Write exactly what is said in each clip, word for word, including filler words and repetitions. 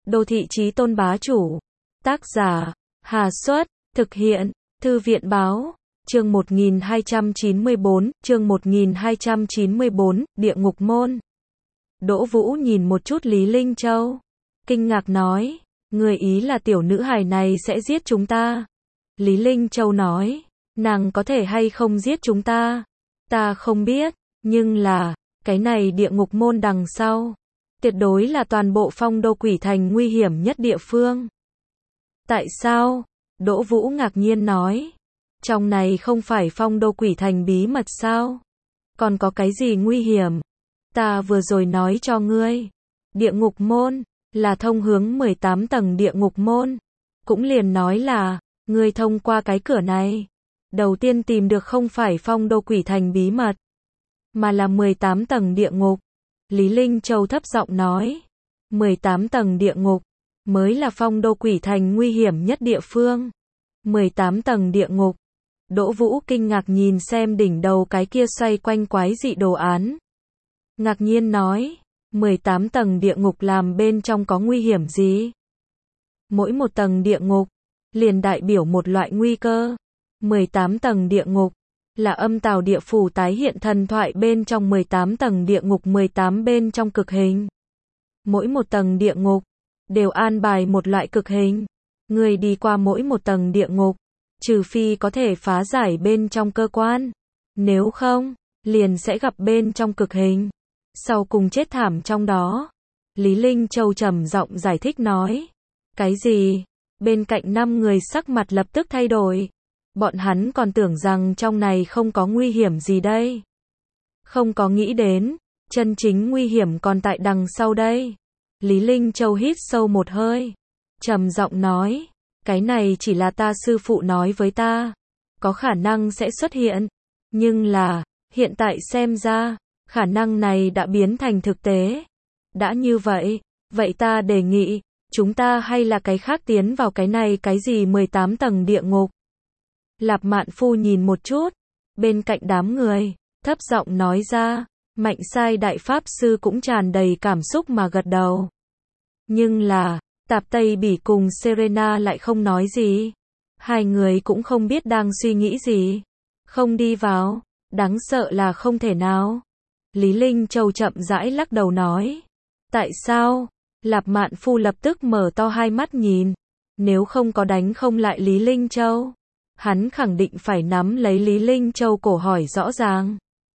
Đô thị chí tôn bá chủ. Tác giả, Hà Xuất, thực hiện, Thư viện Báo, chương một nghìn hai trăm chín mươi bốn, chương một nghìn hai trăm chín mươi bốn, Địa ngục môn. Đỗ Vũ nhìn một chút Lý Linh Châu, kinh ngạc nói, người ý là tiểu nữ hài này sẽ giết chúng ta. Lý Linh Châu nói, nàng có thể hay không giết chúng ta, ta không biết, nhưng là, cái này địa ngục môn đằng sau, tuyệt đối là toàn bộ Phong Đô Quỷ Thành nguy hiểm nhất địa phương. Tại sao? Đỗ Vũ ngạc nhiên nói, trong này không phải Phong Đô Quỷ Thành bí mật sao? Còn có cái gì nguy hiểm? Ta vừa rồi nói cho ngươi, địa ngục môn, là thông hướng mười tám tầng địa ngục môn. Cũng liền nói là, ngươi thông qua cái cửa này, đầu tiên tìm được không phải Phong Đô Quỷ Thành bí mật, mà là mười tám tầng địa ngục. Lý Linh Châu thấp giọng nói, mười tám tầng địa ngục, mới là Phong Đô Quỷ Thành nguy hiểm nhất địa phương. mười tám tầng địa ngục. Đỗ Vũ kinh ngạc nhìn xem đỉnh đầu cái kia xoay quanh quái dị đồ án. Ngạc nhiên nói, mười tám tầng địa ngục làm bên trong có nguy hiểm gì? Mỗi một tầng địa ngục, liền đại biểu một loại nguy cơ. mười tám tầng địa ngục, là âm tào địa phủ tái hiện thần thoại bên trong mười tám tầng địa ngục mười tám bên trong cực hình. Mỗi một tầng địa ngục, đều an bài một loại cực hình. Người đi qua mỗi một tầng địa ngục, trừ phi có thể phá giải bên trong cơ quan. Nếu không, liền sẽ gặp bên trong cực hình. Sau cùng chết thảm trong đó. Lý Linh Châu trầm giọng giải thích nói. Cái gì? Bên cạnh năm người sắc mặt lập tức thay đổi. Bọn hắn còn tưởng rằng trong này không có nguy hiểm gì đây. Không có nghĩ đến, chân chính nguy hiểm còn tại đằng sau đây. Lý Linh Châu hít sâu một hơi, trầm giọng nói, cái này chỉ là ta sư phụ nói với ta, có khả năng sẽ xuất hiện, nhưng là, hiện tại xem ra, khả năng này đã biến thành thực tế. Đã như vậy, vậy ta đề nghị, chúng ta hay là cái khác tiến vào cái này cái gì mười tám tầng địa ngục. Lạp Mạn Phu nhìn một chút, bên cạnh đám người, thấp giọng nói ra, Mạnh Sai Đại Pháp Sư cũng tràn đầy cảm xúc mà gật đầu. Nhưng là, Tạp Tây Bỉ cùng Serena lại không nói gì. Hai người cũng không biết đang suy nghĩ gì. Không đi vào, đáng sợ là không thể nào. Lý Linh Châu chậm rãi lắc đầu nói. Tại sao? Lạp Mạn Phu lập tức mở to hai mắt nhìn. Nếu không có đánh không lại Lý Linh Châu, hắn khẳng định phải nắm lấy Lý Linh Châu cổ hỏi rõ ràng.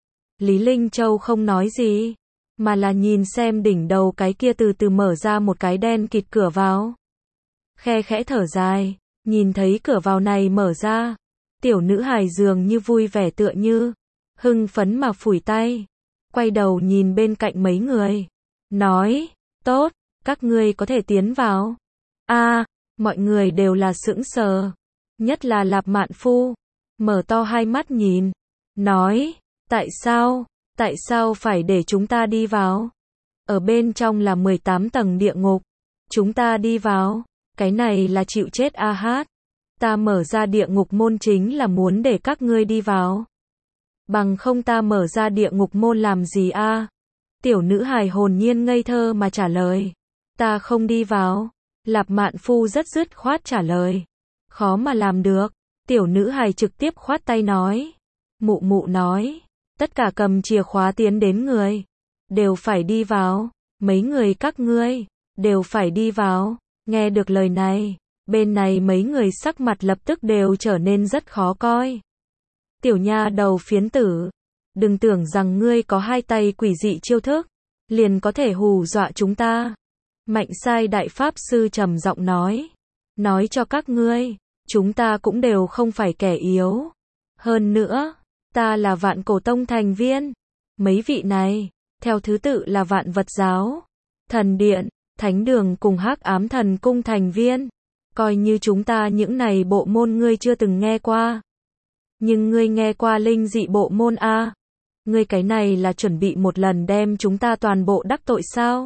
Lý Linh Châu không nói gì, mà là nhìn xem đỉnh đầu cái kia từ từ mở ra một cái đen kịt cửa vào. Khe khẽ thở dài, nhìn thấy cửa vào này mở ra, tiểu nữ hài dường như vui vẻ tựa như, hưng phấn mà phủi tay, quay đầu nhìn bên cạnh mấy người, nói, tốt, các ngươi có thể tiến vào. A, mọi người đều là sững sờ, nhất là Lạp Mạn Phu, mở to hai mắt nhìn, nói, tại sao, tại sao phải để chúng ta đi vào? Ở bên trong là mười tám tầng địa ngục, chúng ta đi vào, cái này là chịu chết a hát. Ta mở ra địa ngục môn chính là muốn để các ngươi đi vào. Bằng không ta mở ra địa ngục môn làm gì a? Tiểu nữ hài hồn nhiên ngây thơ mà trả lời. Ta không đi vào. Lạp Mạn Phu rất dứt khoát trả lời. Khó mà làm được. Tiểu nữ hài trực tiếp khoát tay nói. Mụ mụ nói. Tất cả cầm chìa khóa tiến đến người. Đều phải đi vào. Mấy người các ngươi. Đều phải đi vào. Nghe được lời này. Bên này mấy người sắc mặt lập tức đều trở nên rất khó coi. Tiểu nha đầu phiến tử. Đừng tưởng rằng ngươi có hai tay quỷ dị chiêu thức. Liền có thể hù dọa chúng ta. Mạnh Sai Đại Pháp Sư trầm giọng nói. Nói cho các ngươi. Chúng ta cũng đều không phải kẻ yếu. Hơn nữa. Ta là Vạn Cổ Tông thành viên. Mấy vị này, theo thứ tự là Vạn Vật Giáo, Thần Điện, Thánh Đường cùng Hắc Ám Thần Cung thành viên. Coi như chúng ta những này bộ môn ngươi chưa từng nghe qua. Nhưng ngươi nghe qua linh dị bộ môn a? Ngươi cái này là chuẩn bị một lần đem chúng ta toàn bộ đắc tội sao?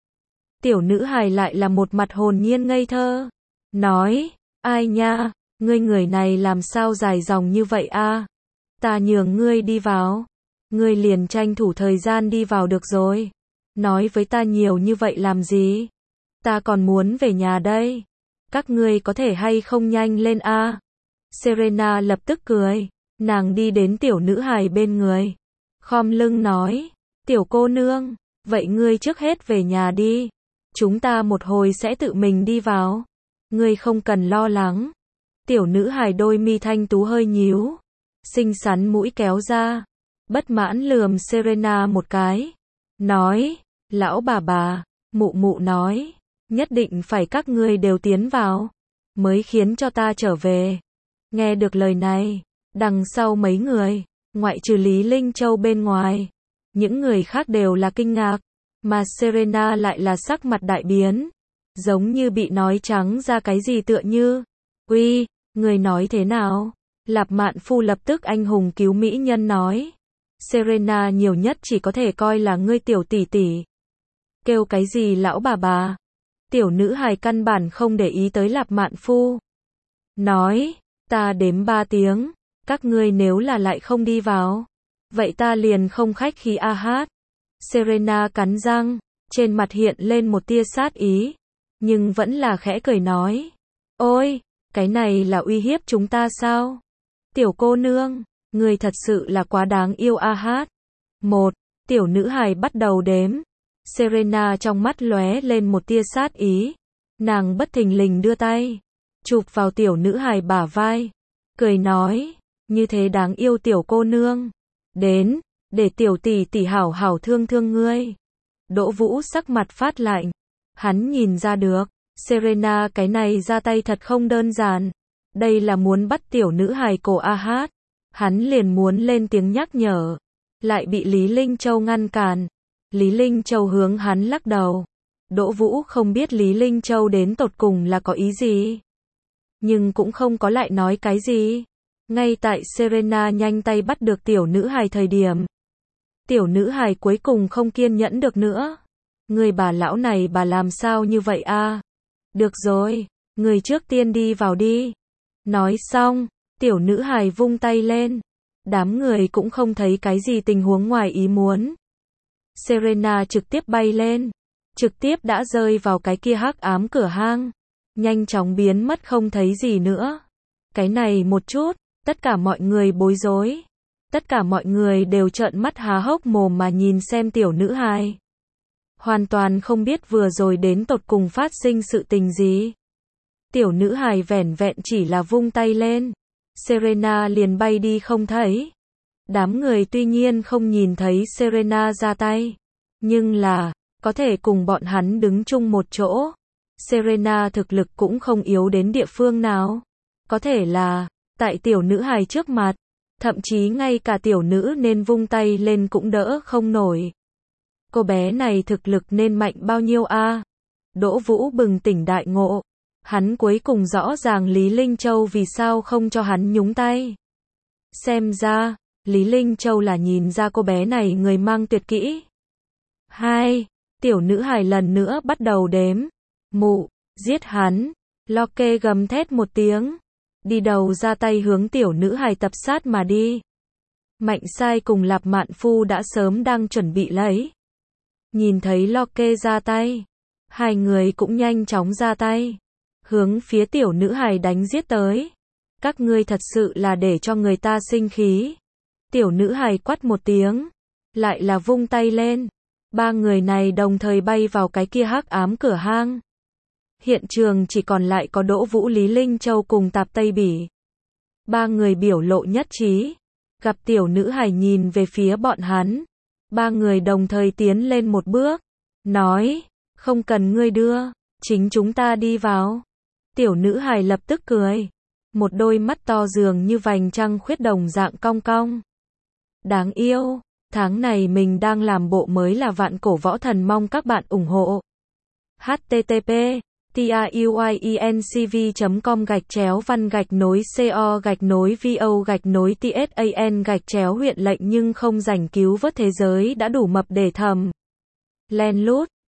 Tiểu nữ hài lại là một mặt hồn nhiên ngây thơ. Nói, ai nha, ngươi người này làm sao dài dòng như vậy a? Ta nhường ngươi đi vào. Ngươi liền tranh thủ thời gian đi vào được rồi. Nói với ta nhiều như vậy làm gì? Ta còn muốn về nhà đây. Các ngươi có thể hay không nhanh lên a? Serena lập tức cười. Nàng đi đến tiểu nữ hài bên người. Khom lưng nói. Tiểu cô nương, vậy ngươi trước hết về nhà đi. Chúng ta một hồi sẽ tự mình đi vào. Ngươi không cần lo lắng. Tiểu nữ hài đôi mi thanh tú hơi nhíu. Xinh xắn mũi kéo ra. Bất mãn lườm Serena một cái. Nói, lão bà bà, mụ mụ nói, nhất định phải các ngươi đều tiến vào, mới khiến cho ta trở về. Nghe được lời này, đằng sau mấy người, ngoại trừ Lý Linh Châu bên ngoài, những người khác đều là kinh ngạc, mà Serena lại là sắc mặt đại biến, giống như bị nói trắng ra cái gì tựa như. Uy, người nói thế nào? Lạp Mạn Phu lập tức anh hùng cứu mỹ nhân nói. Serena nhiều nhất chỉ có thể coi là ngươi tiểu tỷ tỷ. Kêu cái gì lão bà bà? Tiểu nữ hài căn bản không để ý tới Lạp Mạn Phu. Nói, ta đếm ba tiếng, các ngươi nếu là lại không đi vào, vậy ta liền không khách khí a hát. Serena cắn răng, trên mặt hiện lên một tia sát ý, nhưng vẫn là khẽ cười nói. Ôi, cái này là uy hiếp chúng ta sao? Tiểu cô nương, người thật sự là quá đáng yêu a hát. Một, tiểu nữ hài bắt đầu đếm. Serena trong mắt lóe lên một tia sát ý. Nàng bất thình lình đưa tay, chụp vào tiểu nữ hài bả vai. Cười nói, như thế đáng yêu tiểu cô nương. Đến, để tiểu tỷ tỷ hảo hảo thương thương ngươi. Đỗ Vũ sắc mặt phát lạnh. Hắn nhìn ra được, Serena cái này ra tay thật không đơn giản. Đây là muốn bắt tiểu nữ hài cổ a hát. Hắn liền muốn lên tiếng nhắc nhở, lại bị Lý Linh Châu ngăn cản. Lý Linh Châu hướng hắn lắc đầu. Đỗ Vũ không biết Lý Linh Châu đến tột cùng là có ý gì, nhưng cũng không có lại nói cái gì. Ngay tại Serena nhanh tay bắt được tiểu nữ hài thời điểm, tiểu nữ hài cuối cùng không kiên nhẫn được nữa. Người bà lão này bà làm sao như vậy a? Được rồi, người trước tiên đi vào đi. Nói xong, tiểu nữ hài vung tay lên. Đám người cũng không thấy cái gì tình huống ngoài ý muốn. Serena trực tiếp bay lên, trực tiếp đã rơi vào cái kia hắc ám cửa hang, nhanh chóng biến mất không thấy gì nữa. Cái này một chút, tất cả mọi người bối rối. Tất cả mọi người đều trợn mắt há hốc mồm mà nhìn xem tiểu nữ hài. Hoàn toàn không biết vừa rồi đến tột cùng phát sinh sự tình gì. Tiểu nữ hài vẻn vẹn chỉ là vung tay lên, Serena liền bay đi không thấy. Đám người tuy nhiên không nhìn thấy Serena ra tay, nhưng là, có thể cùng bọn hắn đứng chung một chỗ. Serena thực lực cũng không yếu đến địa phương nào. Có thể là, tại tiểu nữ hài trước mặt, thậm chí ngay cả tiểu nữ nên vung tay lên cũng đỡ không nổi. Cô bé này thực lực nên mạnh bao nhiêu a? Đỗ Vũ bừng tỉnh đại ngộ. Hắn cuối cùng rõ ràng Lý Linh Châu vì sao không cho hắn nhúng tay. Xem ra, Lý Linh Châu là nhìn ra cô bé này người mang tuyệt kỹ. Hai, tiểu nữ hài lần nữa bắt đầu đếm. Mụ, giết hắn. Locke gầm thét một tiếng, đi đầu ra tay hướng tiểu nữ hài tập sát mà đi. Mạnh Sai cùng Lạp Mạn Phu đã sớm đang chuẩn bị lấy. Nhìn thấy Locke ra tay, hai người cũng nhanh chóng ra tay, hướng phía tiểu nữ hài đánh giết tới. Các ngươi thật sự là để cho người ta sinh khí. Tiểu nữ hài quát một tiếng, lại là vung tay lên. Ba người này đồng thời bay vào cái kia hắc ám cửa hang. Hiện trường chỉ còn lại có Đỗ Vũ, Lý Linh Châu cùng Tạp Tây Bỉ. Ba người biểu lộ nhất trí. Gặp tiểu nữ hài nhìn về phía bọn hắn. Ba người đồng thời tiến lên một bước. Nói, không cần ngươi đưa, chính chúng ta đi vào. Tiểu nữ hài lập tức cười. Một đôi mắt to dường như vành trăng khuyết đồng dạng cong cong. Đáng yêu, tháng này mình đang làm bộ mới là Vạn Cổ Võ Thần, mong các bạn ủng hộ. H T T P TIUIENCV chấm com gạch chéo văn gạch nối CO gạch nối VO gạch nối TSAN gạch chéo huyện lệnh nhưng không rảnh cứu vớt thế giới đã đủ mập để thầm. Len lút.